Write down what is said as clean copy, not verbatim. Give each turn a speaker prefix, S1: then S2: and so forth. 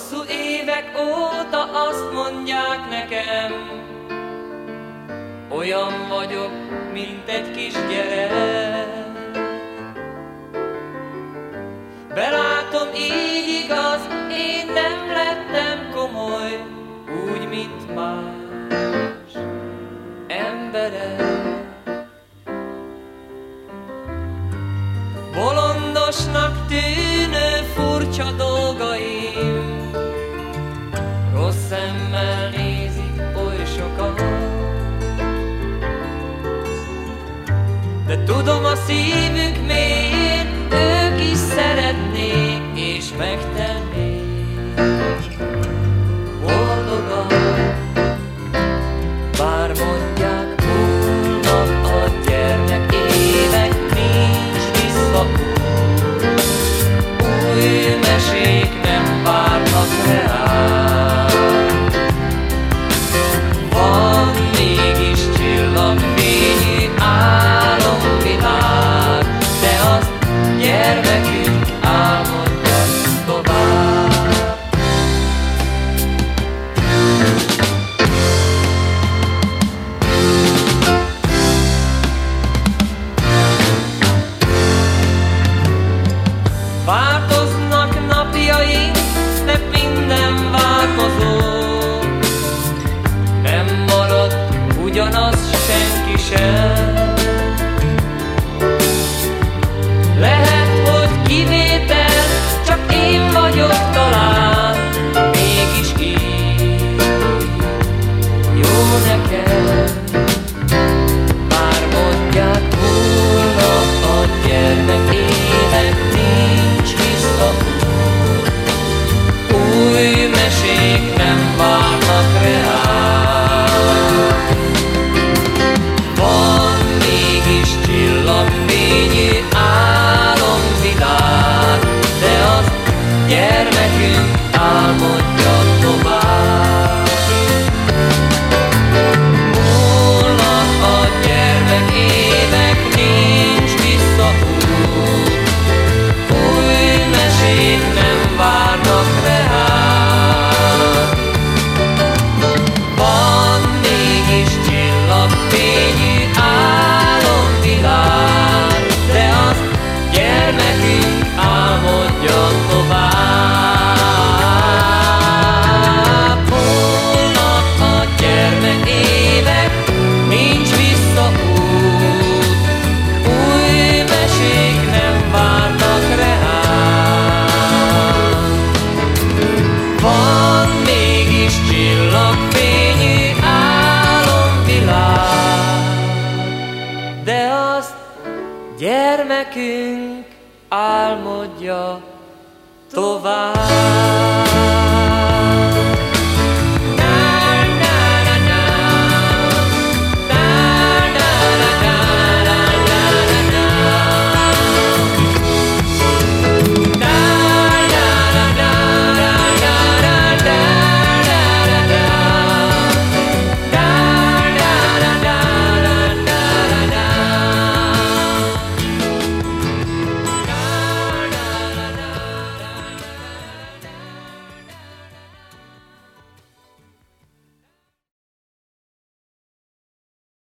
S1: Hosszú évek óta azt mondják nekem, olyan vagyok, mint egy kisgyerek. Belátom, így igaz, én nem lettem komoly, úgy, mint más emberek. Bolondosnak tűnő furcsa dolgaim, rossz szemmel nézik oly sokan, de tudom, a szívük mélyén ők is szeretnék és megtennék boldogan. Bár mondják, múlnak a gyermek évek, nincs visszaút, új mesék nem várnak reám. Van mégis csillagfényű álomvilág, de azt gyermekünk álmodja tovább. Változnak napjaink, de minden változó, nem marad ugyanaz senki sem. Lehet, hogy kivétel, csak én vagyok talán, mégis így jó nekem. Bár mondják, múlnak a gyermek évek, nincs visszaút, új mesék nem várnak reám. Van mégis csillagfényű álomvilág, de azt gyermekünk álmodja tovább. Múlnak a gyermek évek, nincs visszaút, új mesék nem várnak reám. Van mégis csillagfényű álomvilág, de azt gyermekünk álmodja tovább. Múlnak a gyermek évek, nincs visszaút, új mesék nem várnak reám. Van mégis csillagfényű álomvilág, de azt gyermekünk álmodja tovább.